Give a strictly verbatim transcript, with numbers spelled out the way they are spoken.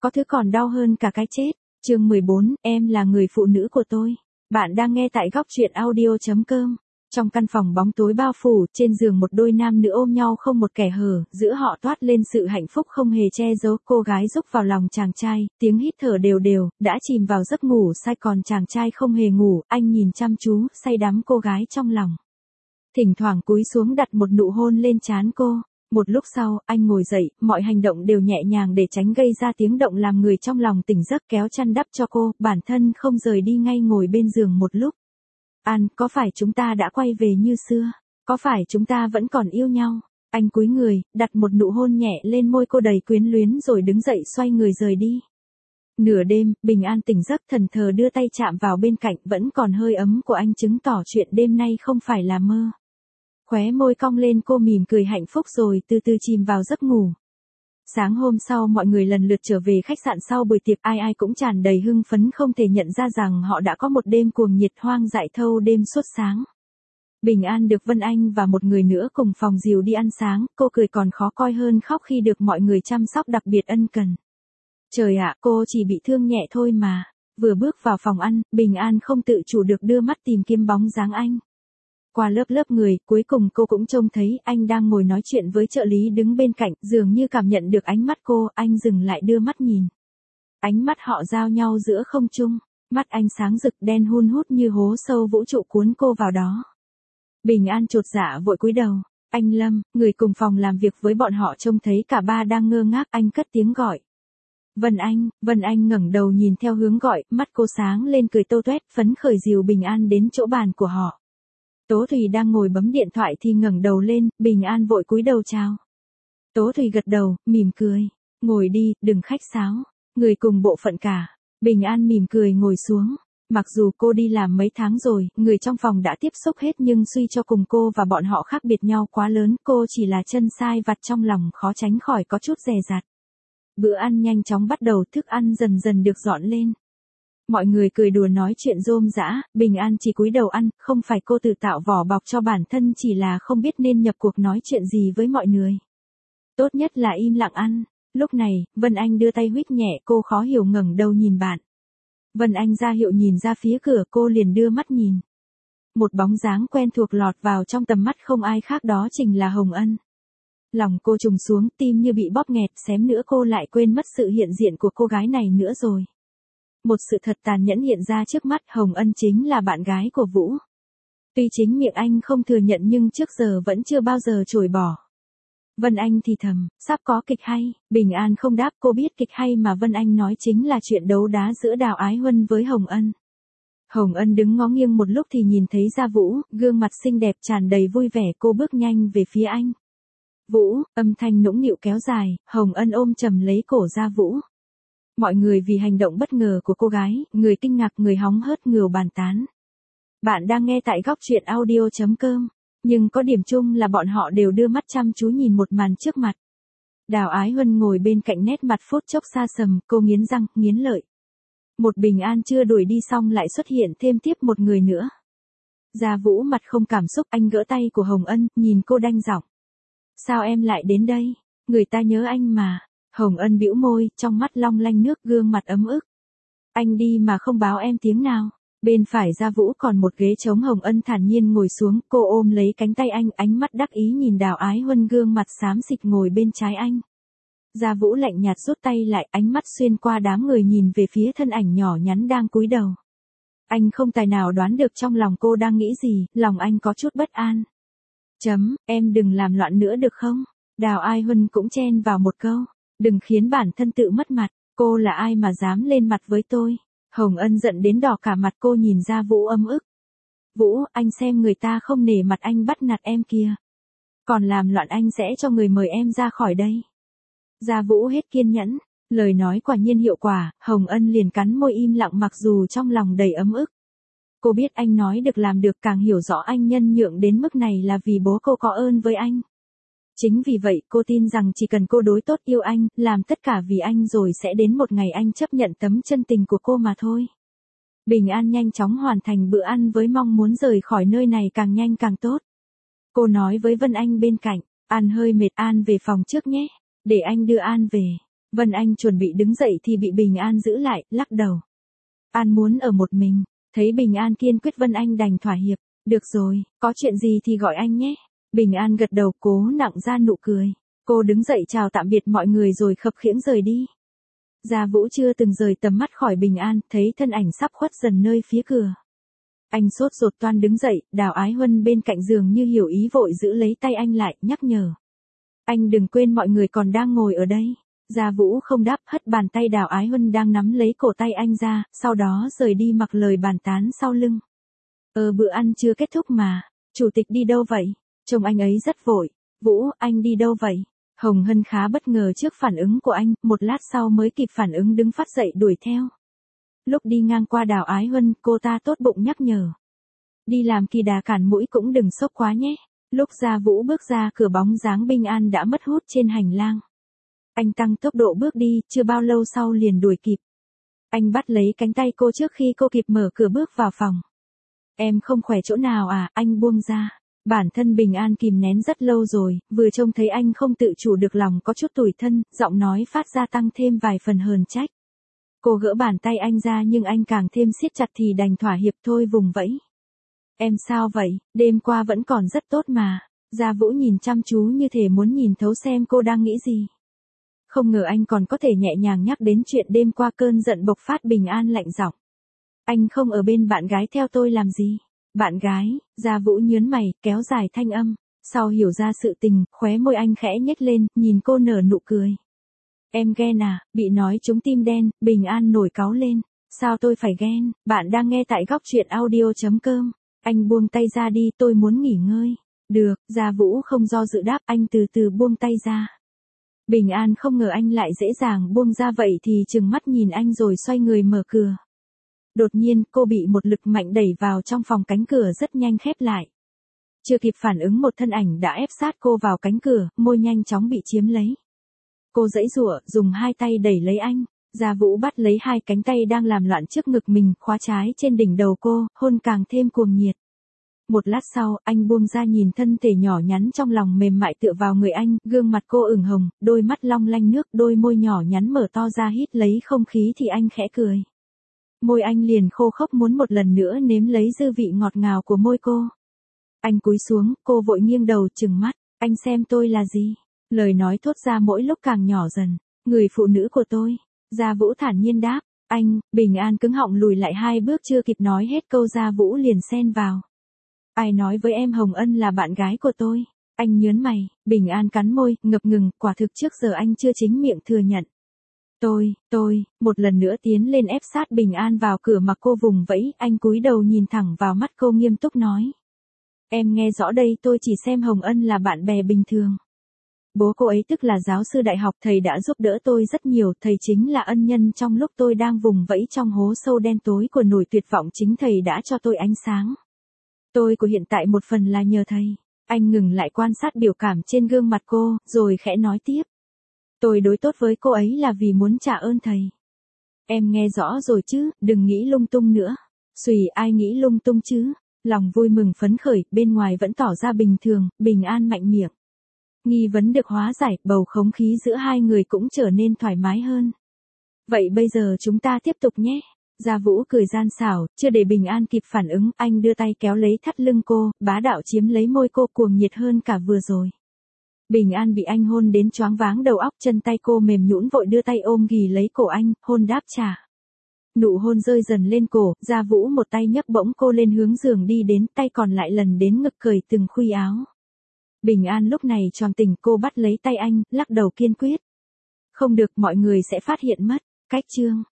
có thứ còn đau hơn cả cái chết. Chương mười bốn, em là người phụ nữ của tôi. Bạn đang nghe tại góc truyện audio chấm com. Trong căn phòng bóng tối bao phủ, trên giường một đôi nam nữ ôm nhau không một kẻ hở, giữa họ toát lên sự hạnh phúc không hề che giấu. Cô gái rúc vào lòng chàng trai, tiếng hít thở đều đều, đã chìm vào giấc ngủ say, còn chàng trai không hề ngủ, anh nhìn chăm chú, say đắm cô gái trong lòng. Thỉnh thoảng cúi xuống đặt một nụ hôn lên trán cô. Một lúc sau, anh ngồi dậy, mọi hành động đều nhẹ nhàng để tránh gây ra tiếng động làm người trong lòng tỉnh giấc, kéo chăn đắp cho cô, bản thân không rời đi ngay ngồi bên giường một lúc. An, có phải chúng ta đã quay về như xưa? Có phải chúng ta vẫn còn yêu nhau? Anh cúi người, đặt một nụ hôn nhẹ lên môi cô đầy quyến luyến rồi đứng dậy xoay người rời đi. Nửa đêm, Bình An tỉnh giấc thần thờ đưa tay chạm vào bên cạnh, vẫn còn hơi ấm của anh chứng tỏ chuyện đêm nay không phải là mơ. Khóe môi cong lên, cô mỉm cười hạnh phúc rồi từ từ chìm vào giấc ngủ. Sáng hôm sau mọi người lần lượt trở về khách sạn sau buổi tiệc, ai ai cũng tràn đầy hưng phấn không thể nhận ra rằng họ đã có một đêm cuồng nhiệt hoang dại thâu đêm suốt sáng. Bình An được Vân Anh và một người nữa cùng phòng dìu đi ăn sáng, cô cười còn khó coi hơn khóc khi được mọi người chăm sóc đặc biệt ân cần. Trời ạ, cô chỉ bị thương nhẹ thôi mà. Vừa bước vào phòng ăn, Bình An không tự chủ được đưa mắt tìm kiếm bóng dáng anh. Qua lớp lớp người, cuối cùng cô cũng trông thấy anh đang ngồi nói chuyện với trợ lý đứng bên cạnh, dường như cảm nhận được ánh mắt cô, anh dừng lại đưa mắt nhìn. Ánh mắt họ giao nhau giữa không trung, mắt anh sáng rực đen hun hút như hố sâu vũ trụ cuốn cô vào đó. Bình An chột dạ vội cúi đầu, anh Lâm, người cùng phòng làm việc với bọn họ trông thấy cả ba đang ngơ ngác, anh cất tiếng gọi. Vân Anh, Vân Anh ngẩng đầu nhìn theo hướng gọi, mắt cô sáng lên cười tô toét, phấn khởi dìu Bình An đến chỗ bàn của họ. Tố Thùy đang ngồi bấm điện thoại thì ngẩng đầu lên, Bình An vội cúi đầu chào. Tố Thùy gật đầu, mỉm cười, ngồi đi, đừng khách sáo, người cùng bộ phận cả. Bình An mỉm cười ngồi xuống, mặc dù cô đi làm mấy tháng rồi, người trong phòng đã tiếp xúc hết nhưng suy cho cùng cô và bọn họ khác biệt nhau quá lớn, cô chỉ là chân sai vặt trong lòng khó tránh khỏi có chút dè dặt. Bữa ăn nhanh chóng bắt đầu, thức ăn dần dần được dọn lên. Mọi người cười đùa nói chuyện rôm rã, Bình An chỉ cúi đầu ăn, không phải cô tự tạo vỏ bọc cho bản thân, chỉ là không biết nên nhập cuộc nói chuyện gì với mọi người. Tốt nhất là im lặng ăn. Lúc này, Vân Anh đưa tay huých nhẹ, cô khó hiểu ngẩng đầu nhìn bạn. Vân Anh ra hiệu nhìn ra phía cửa, cô liền đưa mắt nhìn. Một bóng dáng quen thuộc lọt vào trong tầm mắt, không ai khác đó chính là Hồng Ân. Lòng cô trùng xuống, tim như bị bóp nghẹt, xém nữa cô lại quên mất sự hiện diện của cô gái này nữa rồi. Một sự thật tàn nhẫn hiện ra trước mắt, Hồng Ân chính là bạn gái của Vũ. Tuy chính miệng anh không thừa nhận nhưng trước giờ vẫn chưa bao giờ chối bỏ. Vân Anh thì thầm, sắp có kịch hay. Bình An không đáp, cô biết kịch hay mà Vân Anh nói chính là chuyện đấu đá giữa Đào Ái Huân với Hồng Ân. Hồng Ân đứng ngó nghiêng một lúc thì nhìn thấy Gia Vũ, gương mặt xinh đẹp tràn đầy vui vẻ, cô bước nhanh về phía anh. Vũ, âm thanh nũng nịu kéo dài, Hồng Ân ôm chầm lấy cổ Gia Vũ. Mọi người vì hành động bất ngờ của cô gái, người kinh ngạc, người hóng hớt, người bàn tán. Bạn đang nghe tại góc truyện audio chấm com, nhưng có điểm chung là bọn họ đều đưa mắt chăm chú nhìn một màn trước mặt. Đào Ái Huân ngồi bên cạnh, nét mặt phút chốc xa sầm, cô nghiến răng, nghiến lợi. Một Bình An chưa đuổi đi xong lại xuất hiện thêm tiếp một người nữa. Gia Vũ mặt không cảm xúc, anh gỡ tay của Hồng Ân, nhìn cô đanh giọng. Sao em lại đến đây? Người ta nhớ anh mà. Hồng Ân bĩu môi, trong mắt long lanh nước, gương mặt ấm ức. Anh đi mà không báo em tiếng nào. Bên phải Gia Vũ còn một ghế trống, Hồng Ân thản nhiên ngồi xuống, cô ôm lấy cánh tay anh, ánh mắt đắc ý nhìn Đào Ái Huân gương mặt xám xịt ngồi bên trái anh. Gia Vũ lạnh nhạt rút tay lại, ánh mắt xuyên qua đám người nhìn về phía thân ảnh nhỏ nhắn đang cúi đầu. Anh không tài nào đoán được trong lòng cô đang nghĩ gì, lòng anh có chút bất an. Chấm, em đừng làm loạn nữa được không? Đào Ái Huân cũng chen vào một câu. Đừng khiến bản thân tự mất mặt, cô là ai mà dám lên mặt với tôi? Hồng Ân giận đến đỏ cả mặt, cô nhìn ra Vũ ấm ức. Vũ, anh xem người ta không nể mặt anh bắt nạt em kìa. Còn làm loạn anh sẽ cho người mời em ra khỏi đây. Gia Vũ hết kiên nhẫn, lời nói quả nhiên hiệu quả, Hồng Ân liền cắn môi im lặng mặc dù trong lòng đầy ấm ức. Cô biết anh nói được làm được, càng hiểu rõ anh nhân nhượng đến mức này là vì bố cô có ơn với anh. Chính vì vậy cô tin rằng chỉ cần cô đối tốt yêu anh, làm tất cả vì anh rồi sẽ đến một ngày anh chấp nhận tấm chân tình của cô mà thôi. Bình An nhanh chóng hoàn thành bữa ăn với mong muốn rời khỏi nơi này càng nhanh càng tốt. Cô nói với Vân Anh bên cạnh, An hơi mệt, An về phòng trước nhé, để anh đưa An về. Vân Anh chuẩn bị đứng dậy thì bị Bình An giữ lại, lắc đầu. An muốn ở một mình, thấy Bình An kiên quyết Vân Anh đành thỏa hiệp. Được rồi, có chuyện gì thì gọi anh nhé. Bình An gật đầu cố nặng ra nụ cười. Cô đứng dậy chào tạm biệt mọi người rồi khập khiễng rời đi. Gia Vũ chưa từng rời tầm mắt khỏi Bình An, thấy thân ảnh sắp khuất dần nơi phía cửa. Anh sốt ruột toan đứng dậy, Đào Ái Huân bên cạnh giường như hiểu ý vội giữ lấy tay anh lại, nhắc nhở. Anh đừng quên mọi người còn đang ngồi ở đây. Gia Vũ không đáp, hất bàn tay Đào Ái Huân đang nắm lấy cổ tay anh ra, sau đó rời đi mặc lời bàn tán sau lưng. Ờ bữa ăn chưa kết thúc mà, chủ tịch đi đâu vậy? Trông anh ấy rất vội. Vũ, anh đi đâu vậy? Hồng Hân khá bất ngờ trước phản ứng của anh, một lát sau mới kịp phản ứng đứng phát dậy đuổi theo. Lúc đi ngang qua Đào Ái Huân, cô ta tốt bụng nhắc nhở. Đi làm kỳ đà cản mũi cũng đừng sốc quá nhé. Lúc Gia Vũ bước ra cửa bóng dáng Bình An đã mất hút trên hành lang. Anh tăng tốc độ bước đi, chưa bao lâu sau liền đuổi kịp. Anh bắt lấy cánh tay cô trước khi cô kịp mở cửa bước vào phòng. Em không khỏe chỗ nào à, anh buông ra. Bản thân Bình An kìm nén rất lâu rồi, vừa trông thấy anh không tự chủ được lòng có chút tủi thân, giọng nói phát ra tăng thêm vài phần hờn trách. Cô gỡ bàn tay anh ra nhưng anh càng thêm siết chặt thì đành thỏa hiệp thôi vùng vẫy. Em sao vậy, đêm qua vẫn còn rất tốt mà. Gia Vũ nhìn chăm chú như thể muốn nhìn thấu xem cô đang nghĩ gì. Không ngờ anh còn có thể nhẹ nhàng nhắc đến chuyện đêm qua cơn giận bộc phát. Bình An lạnh giọng. Anh không ở bên bạn gái theo tôi làm gì? Bạn gái, Gia Vũ nhớn mày, kéo dài thanh âm. Sau hiểu ra sự tình, khóe môi anh khẽ nhếch lên, nhìn cô nở nụ cười. Em ghen à, bị nói trúng tim đen, Bình An nổi cáu lên. Sao tôi phải ghen, bạn đang nghe tại góc truyện audio.com. Anh buông tay ra đi, tôi muốn nghỉ ngơi. Được, Gia Vũ không do dự đáp, anh từ từ buông tay ra. Bình An không ngờ anh lại dễ dàng buông ra vậy thì trừng mắt nhìn anh rồi xoay người mở cửa. Đột nhiên, cô bị một lực mạnh đẩy vào trong phòng, cánh cửa rất nhanh khép lại. Chưa kịp phản ứng một thân ảnh đã ép sát cô vào cánh cửa, môi nhanh chóng bị chiếm lấy. Cô giãy giụa, dùng hai tay đẩy lấy anh. Gia Vũ bắt lấy hai cánh tay đang làm loạn trước ngực mình, khóa trái trên đỉnh đầu cô, hôn càng thêm cuồng nhiệt. Một lát sau, anh buông ra nhìn thân thể nhỏ nhắn trong lòng mềm mại tựa vào người anh, gương mặt cô ửng hồng, đôi mắt long lanh nước, đôi môi nhỏ nhắn mở to ra hít lấy không khí thì anh khẽ cười. Môi anh liền khô khốc muốn một lần nữa nếm lấy dư vị ngọt ngào của môi cô. Anh cúi xuống, cô vội nghiêng đầu trừng mắt, anh xem tôi là gì? Lời nói thốt ra mỗi lúc càng nhỏ dần, người phụ nữ của tôi. Gia Vũ thản nhiên đáp, anh. Bình An cứng họng lùi lại hai bước, chưa kịp nói hết câu Gia Vũ liền xen vào. Ai nói với em Hồng Ân là bạn gái của tôi? Anh nhớn mày, Bình An cắn môi, ngập ngừng, quả thực trước giờ anh chưa chính miệng thừa nhận. Tôi, tôi, một lần nữa tiến lên ép sát Bình An vào cửa mà cô vùng vẫy, anh cúi đầu nhìn thẳng vào mắt cô nghiêm túc nói. Em nghe rõ đây, tôi chỉ xem Hồng Ân là bạn bè bình thường. Bố cô ấy tức là giáo sư đại học, thầy đã giúp đỡ tôi rất nhiều, thầy chính là ân nhân trong lúc tôi đang vùng vẫy trong hố sâu đen tối của nỗi tuyệt vọng, chính thầy đã cho tôi ánh sáng. Tôi của hiện tại một phần là nhờ thầy. Anh ngừng lại quan sát biểu cảm trên gương mặt cô, rồi khẽ nói tiếp. Tôi đối tốt với cô ấy là vì muốn trả ơn thầy. Em nghe rõ rồi chứ, đừng nghĩ lung tung nữa. Xùy, ai nghĩ lung tung chứ? Lòng vui mừng phấn khởi, bên ngoài vẫn tỏ ra bình thường, Bình An mạnh miệng. Nghi vấn được hóa giải, bầu không khí giữa hai người cũng trở nên thoải mái hơn. Vậy bây giờ chúng ta tiếp tục nhé. Gia Vũ cười gian xảo, chưa để Bình An kịp phản ứng, anh đưa tay kéo lấy thắt lưng cô, bá đạo chiếm lấy môi cô, cuồng nhiệt hơn cả vừa rồi. Bình An bị anh hôn đến choáng váng đầu óc, chân tay cô mềm nhũn vội đưa tay ôm ghì lấy cổ anh, hôn đáp trả. Nụ hôn rơi dần lên cổ, Gia Vũ một tay nhấc bổng cô lên hướng giường đi đến, tay còn lại lần đến ngực cởi từng khuy áo. Bình An lúc này choàng tỉnh, cô bắt lấy tay anh, lắc đầu kiên quyết. Không được, mọi người sẽ phát hiện mất. Cách chương